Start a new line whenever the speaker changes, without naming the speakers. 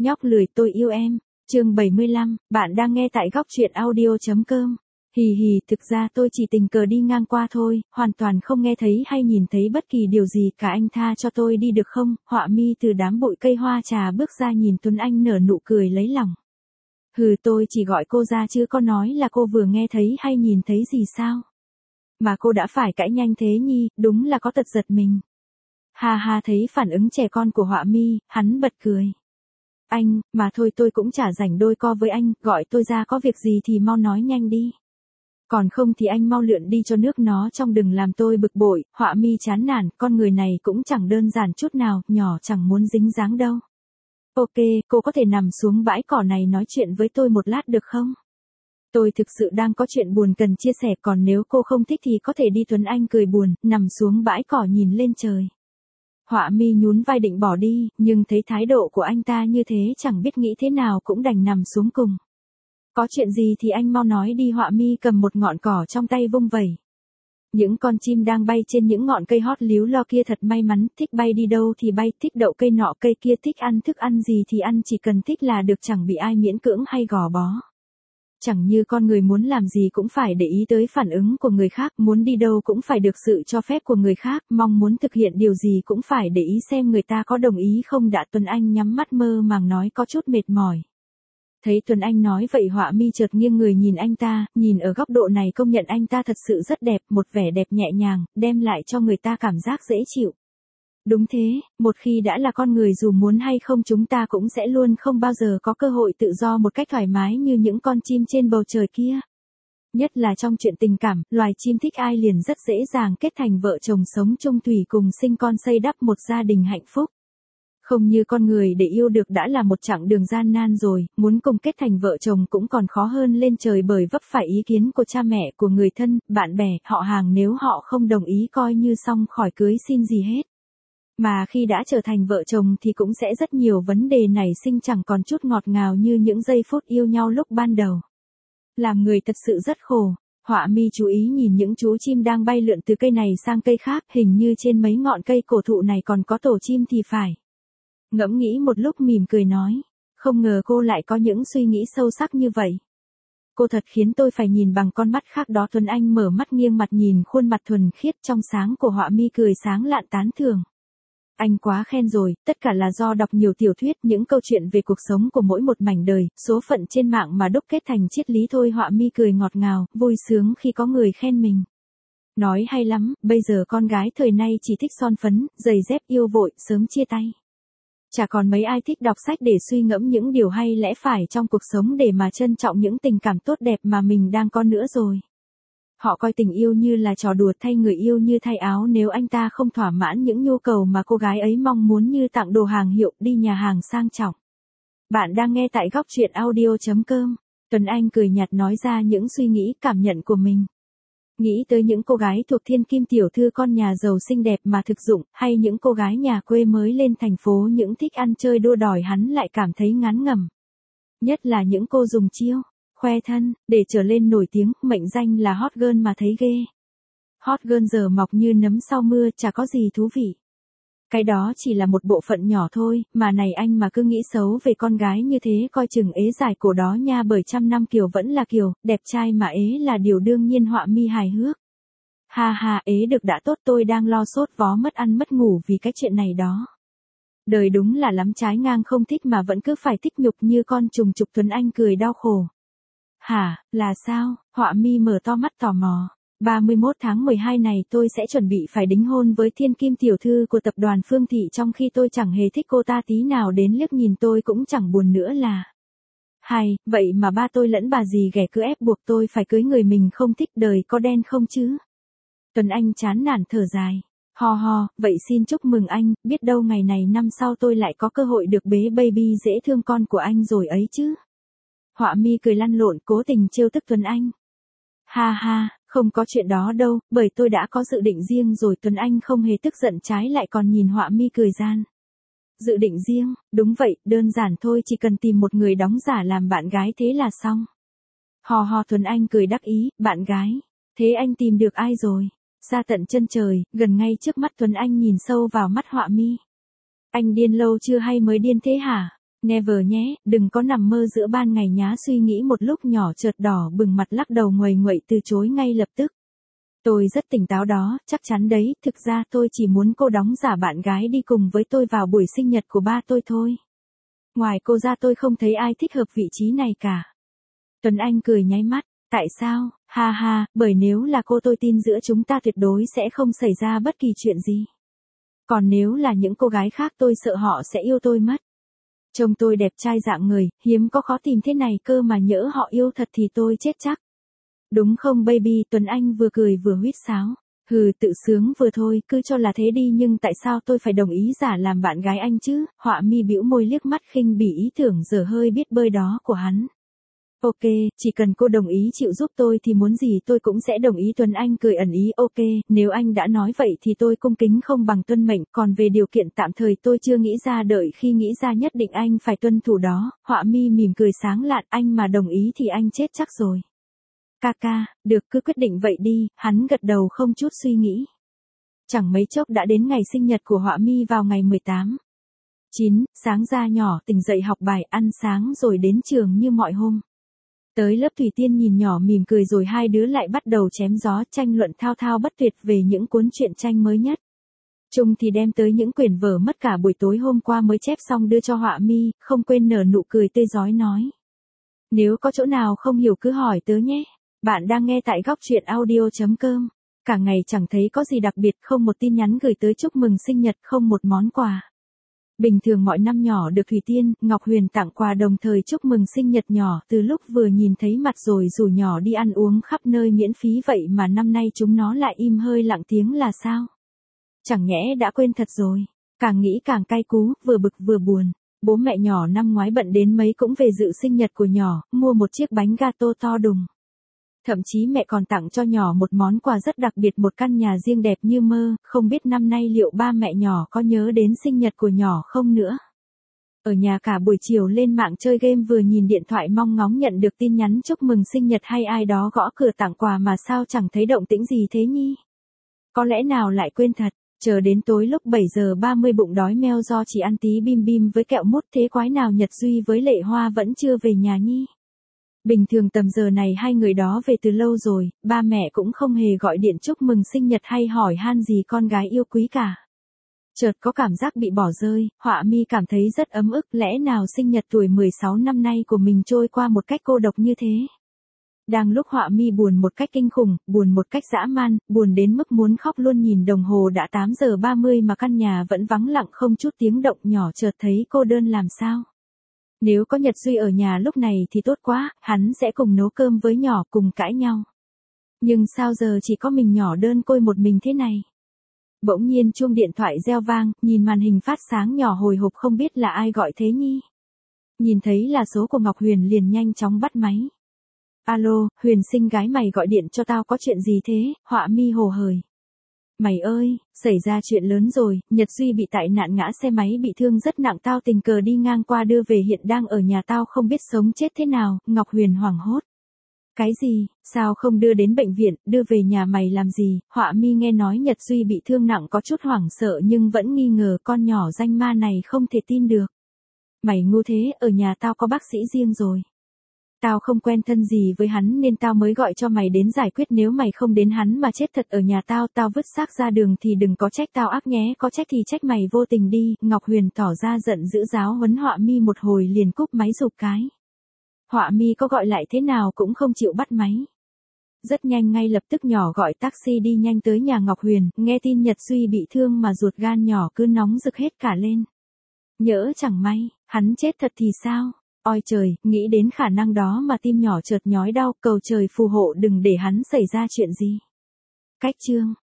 Nhóc lười tôi yêu em. Chương 75, bạn đang nghe tại góc truyện audio.com. Hì hì, thực ra tôi chỉ tình cờ đi ngang qua thôi, hoàn toàn không nghe thấy hay nhìn thấy bất kỳ điều gì cả, anh tha cho tôi đi được không? Họa mi từ đám bụi cây hoa trà bước ra nhìn Tuấn Anh nở nụ cười lấy lòng. Hừ, tôi chỉ gọi cô ra chứ có nói là cô vừa nghe thấy hay nhìn thấy gì sao? Mà cô đã phải cãi nhanh thế nhỉ, đúng là có tật giật mình. Ha ha, thấy phản ứng trẻ con của Họa mi, hắn bật cười. Anh, mà thôi tôi cũng chả rảnh đôi co với anh, gọi tôi ra có việc gì thì mau nói nhanh đi. Còn không thì anh mau lượn đi cho nước nó trong, đừng làm tôi bực bội. Họa mi chán nản, con người này cũng chẳng đơn giản chút nào, nhỏ chẳng muốn dính dáng đâu. Ok, cô có thể nằm xuống bãi cỏ này nói chuyện với tôi một lát được không? Tôi thực sự đang có chuyện buồn cần chia sẻ, còn nếu cô không thích thì có thể đi. Tuấn Anh cười buồn, nằm xuống bãi cỏ nhìn lên trời. Họa mi nhún vai định bỏ đi, nhưng thấy thái độ của anh ta như thế chẳng biết nghĩ thế nào cũng đành nằm xuống cùng. Có chuyện gì thì anh mau nói đi. Họa mi cầm một ngọn cỏ trong tay vung vẩy. Những con chim đang bay trên những ngọn cây hót líu lo kia thật may mắn, thích bay đi đâu thì bay, thích đậu cây nọ cây kia, thích ăn thức ăn gì thì ăn, chỉ cần thích là được, chẳng bị ai miễn cưỡng hay gò bó. Chẳng như con người muốn làm gì cũng phải để ý tới phản ứng của người khác, muốn đi đâu cũng phải được sự cho phép của người khác, mong muốn thực hiện điều gì cũng phải để ý xem người ta có đồng ý không đã. Tuấn Anh nhắm mắt mơ màng nói có chút mệt mỏi. Thấy Tuấn Anh nói vậy Họa mi chợt nghiêng người nhìn anh ta, nhìn ở góc độ này công nhận anh ta thật sự rất đẹp, một vẻ đẹp nhẹ nhàng, đem lại cho người ta cảm giác dễ chịu. Đúng thế, một khi đã là con người dù muốn hay không chúng ta cũng sẽ luôn không bao giờ có cơ hội tự do một cách thoải mái như những con chim trên bầu trời kia. Nhất là trong chuyện tình cảm, loài chim thích ai liền rất dễ dàng kết thành vợ chồng sống chung thủy cùng sinh con xây đắp một gia đình hạnh phúc. Không như con người, để yêu được đã là một chặng đường gian nan rồi, muốn cùng kết thành vợ chồng cũng còn khó hơn lên trời, bởi vấp phải ý kiến của cha mẹ, của người thân, bạn bè, họ hàng, nếu họ không đồng ý coi như xong khỏi cưới xin gì hết. Mà khi đã trở thành vợ chồng thì cũng sẽ rất nhiều vấn đề nảy sinh, chẳng còn chút ngọt ngào như những giây phút yêu nhau lúc ban đầu. Làm người thật sự rất khổ. Họa mi chú ý nhìn những chú chim đang bay lượn từ cây này sang cây khác, hình như trên mấy ngọn cây cổ thụ này còn có tổ chim thì phải. Ngẫm nghĩ một lúc mỉm cười nói, không ngờ cô lại có những suy nghĩ sâu sắc như vậy. Cô thật khiến tôi phải nhìn bằng con mắt khác đó. Tuấn Anh mở mắt nghiêng mặt nhìn khuôn mặt thuần khiết trong sáng của Họa mi, cười sáng lạn tán thưởng. Anh quá khen rồi, tất cả là do đọc nhiều tiểu thuyết, những câu chuyện về cuộc sống của mỗi một mảnh đời, số phận trên mạng mà đúc kết thành triết lý thôi. Họa mi cười ngọt ngào, vui sướng khi có người khen mình. Nói hay lắm, bây giờ con gái thời nay chỉ thích son phấn, giày dép, yêu vội, sớm chia tay. Chả còn mấy ai thích đọc sách để suy ngẫm những điều hay lẽ phải trong cuộc sống, để mà trân trọng những tình cảm tốt đẹp mà mình đang có nữa rồi. Họ coi tình yêu như là trò đùa, thay người yêu như thay áo, nếu anh ta không thỏa mãn những nhu cầu mà cô gái ấy mong muốn như tặng đồ hàng hiệu, đi nhà hàng sang trọng. Bạn đang nghe tại góc truyện audio.com. Tuấn Anh cười nhạt nói ra những suy nghĩ, cảm nhận của mình. Nghĩ tới những cô gái thuộc thiên kim tiểu thư con nhà giàu xinh đẹp mà thực dụng, hay những cô gái nhà quê mới lên thành phố những thích ăn chơi đua đòi, hắn lại cảm thấy ngán ngẩm. Nhất là những cô dùng chiêu khoe thân để trở lên nổi tiếng, mệnh danh là hot girl mà thấy ghê. Hot girl giờ mọc như nấm sau mưa, chả có gì thú vị. Cái đó chỉ là một bộ phận nhỏ thôi, mà này anh mà cứ nghĩ xấu về con gái như thế coi chừng ế giải cổ đó nha, bởi trăm năm kiều vẫn là kiều, đẹp trai mà ế là điều đương nhiên. Họa mi hài hước. Ha ha, ế được đã tốt, tôi đang lo sốt vó mất ăn mất ngủ vì cái chuyện này đó. Đời đúng là lắm trái ngang, không thích mà vẫn cứ phải thích nhục như con trùng trục. Tuấn Anh cười đau khổ. Hả, là sao? Họa mi mở to mắt tò mò. 31 tháng 12 này tôi sẽ chuẩn bị phải đính hôn với thiên kim tiểu thư của tập đoàn Phương Thị, trong khi tôi chẳng hề thích cô ta tí nào, đến liếc nhìn tôi cũng chẳng buồn nữa là. Hay, vậy mà ba tôi lẫn bà dì ghẻ cứ ép buộc tôi phải cưới người mình không thích, đời có đen không chứ? Tuấn Anh chán nản thở dài. Ho ho, vậy xin chúc mừng anh, biết đâu ngày này năm sau tôi lại có cơ hội được bế baby dễ thương con của anh rồi ấy chứ. Họa mi cười lăn lộn, cố tình trêu tức Tuấn Anh. Ha ha, không có chuyện đó đâu, bởi tôi đã có dự định riêng rồi. Tuấn Anh không hề tức giận, trái lại còn nhìn Họa mi cười gian. Dự định riêng, đúng vậy, đơn giản thôi, chỉ cần tìm một người đóng giả làm bạn gái thế là xong. Hò hò, Tuấn Anh cười đắc ý, bạn gái, thế anh tìm được ai rồi? Ra tận chân trời, gần ngay trước mắt. Tuấn Anh nhìn sâu vào mắt Họa mi. Anh điên lâu chưa hay mới điên thế hả? Never nhé, đừng có nằm mơ giữa ban ngày nhá, suy nghĩ một lúc nhỏ chợt đỏ bừng mặt lắc đầu nguầy nguậy từ chối ngay lập tức. Tôi rất tỉnh táo đó, chắc chắn đấy, thực ra tôi chỉ muốn cô đóng giả bạn gái đi cùng với tôi vào buổi sinh nhật của ba tôi thôi. Ngoài cô ra tôi không thấy ai thích hợp vị trí này cả. Tuấn Anh cười nháy mắt, tại sao, ha ha, bởi nếu là cô tôi tin giữa chúng ta tuyệt đối sẽ không xảy ra bất kỳ chuyện gì. Còn nếu là những cô gái khác tôi sợ họ sẽ yêu tôi mất. Trông tôi đẹp trai dạng người, hiếm có khó tìm thế này cơ mà nhỡ họ yêu thật thì tôi chết chắc. Đúng không baby, Tuấn Anh vừa cười vừa huýt sáo. Hừ, tự sướng vừa thôi, cứ cho là thế đi, nhưng tại sao tôi phải đồng ý giả làm bạn gái anh chứ? Họa mi bĩu môi liếc mắt khinh bỉ ý tưởng dở hơi biết bơi đó của hắn. Ok, chỉ cần cô đồng ý chịu giúp tôi thì muốn gì tôi cũng sẽ đồng ý. Tuấn Anh cười ẩn ý. Ok, nếu anh đã nói vậy thì tôi cung kính không bằng tuân mệnh, còn về điều kiện tạm thời tôi chưa nghĩ ra, đợi khi nghĩ ra nhất định anh phải tuân thủ đó. Họa mi mỉm cười sáng lạn, anh mà đồng ý thì anh chết chắc rồi. Ca, được, cứ quyết định vậy đi, hắn gật đầu không chút suy nghĩ. Chẳng mấy chốc đã đến ngày sinh nhật của Họa mi vào ngày 18/9, sáng ra nhỏ tỉnh dậy học bài, ăn sáng rồi đến trường như mọi hôm. Tới lớp Thủy Tiên nhìn nhỏ mỉm cười rồi hai đứa lại bắt đầu chém gió tranh luận thao thao bất tuyệt về những cuốn truyện tranh mới nhất. Trung thì đem tới những quyển vở mất cả buổi tối hôm qua mới chép xong đưa cho Họa mi, không quên nở nụ cười tươi rói nói. Nếu có chỗ nào không hiểu cứ hỏi tớ nhé. Bạn đang nghe tại góc truyện audio.com. Cả ngày chẳng thấy có gì đặc biệt, không một tin nhắn gửi tới chúc mừng sinh nhật, không một món quà. Bình thường mọi năm nhỏ được Thủy Tiên, Ngọc Huyền tặng quà đồng thời chúc mừng sinh nhật nhỏ, từ lúc vừa nhìn thấy mặt rồi rủ nhỏ đi ăn uống khắp nơi miễn phí, vậy mà năm nay chúng nó lại im hơi lặng tiếng là sao? Chẳng nhẽ đã quên thật rồi. Càng nghĩ càng cay cú, vừa bực vừa buồn. Bố mẹ nhỏ năm ngoái bận đến mấy cũng về dự sinh nhật của nhỏ, mua một chiếc bánh gato to đùng. Thậm chí mẹ còn tặng cho nhỏ một món quà rất đặc biệt, một căn nhà riêng đẹp như mơ, không biết năm nay liệu ba mẹ nhỏ có nhớ đến sinh nhật của nhỏ không nữa. Ở nhà cả buổi chiều lên mạng chơi game vừa nhìn điện thoại mong ngóng nhận được tin nhắn chúc mừng sinh nhật hay ai đó gõ cửa tặng quà mà sao chẳng thấy động tĩnh gì thế nhỉ? Có lẽ nào lại quên thật, chờ đến tối lúc 7:30 bụng đói meo do chỉ ăn tí bim bim với kẹo mút, thế quái nào Nhật Duy với Lệ Hoa vẫn chưa về nhà nhỉ? Bình thường tầm giờ này hai người đó về từ lâu rồi, ba mẹ cũng không hề gọi điện chúc mừng sinh nhật hay hỏi han gì con gái yêu quý cả. Chợt có cảm giác bị bỏ rơi, Họa mi cảm thấy rất ấm ức, lẽ nào sinh nhật tuổi 16 năm nay của mình trôi qua một cách cô độc như thế. Đang lúc Họa mi buồn một cách kinh khủng, buồn một cách dã man, buồn đến mức muốn khóc luôn, nhìn đồng hồ đã 8:30 mà căn nhà vẫn vắng lặng không chút tiếng động, nhỏ chợt thấy cô đơn làm sao. Nếu có Nhật Duy ở nhà lúc này thì tốt quá, hắn sẽ cùng nấu cơm với nhỏ, cùng cãi nhau. Nhưng sao giờ chỉ có mình nhỏ đơn côi một mình thế này? Bỗng nhiên chuông điện thoại reo vang, nhìn màn hình phát sáng, nhỏ hồi hộp không biết là ai gọi thế nhỉ. Nhìn thấy là số của Ngọc Huyền liền nhanh chóng bắt máy. Alo, Huyền xinh gái, mày gọi điện cho tao có chuyện gì thế? Họa mi hồ hởi. Mày ơi, xảy ra chuyện lớn rồi, Nhật Duy bị tai nạn ngã xe máy bị thương rất nặng, tao tình cờ đi ngang qua đưa về, hiện đang ở nhà tao không biết sống chết thế nào. Ngọc Huyền hoảng hốt. Cái gì, sao không đưa đến bệnh viện, đưa về nhà mày làm gì? Họa mi nghe nói Nhật Duy bị thương nặng có chút hoảng sợ nhưng vẫn nghi ngờ, con nhỏ danh ma này không thể tin được. Mày ngu thế, ở nhà tao có bác sĩ riêng rồi. Tao không quen thân gì với hắn nên tao mới gọi cho mày đến giải quyết, nếu mày không đến hắn mà chết thật ở nhà tao, tao vứt xác ra đường thì đừng có trách tao ác nhé, có trách thì trách mày vô tình đi. Ngọc Huyền tỏ ra giận dữ giáo huấn Họa mi một hồi liền cúp máy rụp cái. Họa mi có gọi lại thế nào cũng không chịu bắt máy. Rất nhanh, ngay lập tức nhỏ gọi taxi đi nhanh tới nhà Ngọc Huyền, nghe tin Nhật Duy bị thương mà ruột gan nhỏ cứ nóng rực hết cả lên. Nhỡ chẳng may, hắn chết thật thì sao? Ôi trời, nghĩ đến khả năng đó mà tim nhỏ chợt nhói đau, cầu trời phù hộ đừng để hắn xảy ra chuyện gì. Cách chương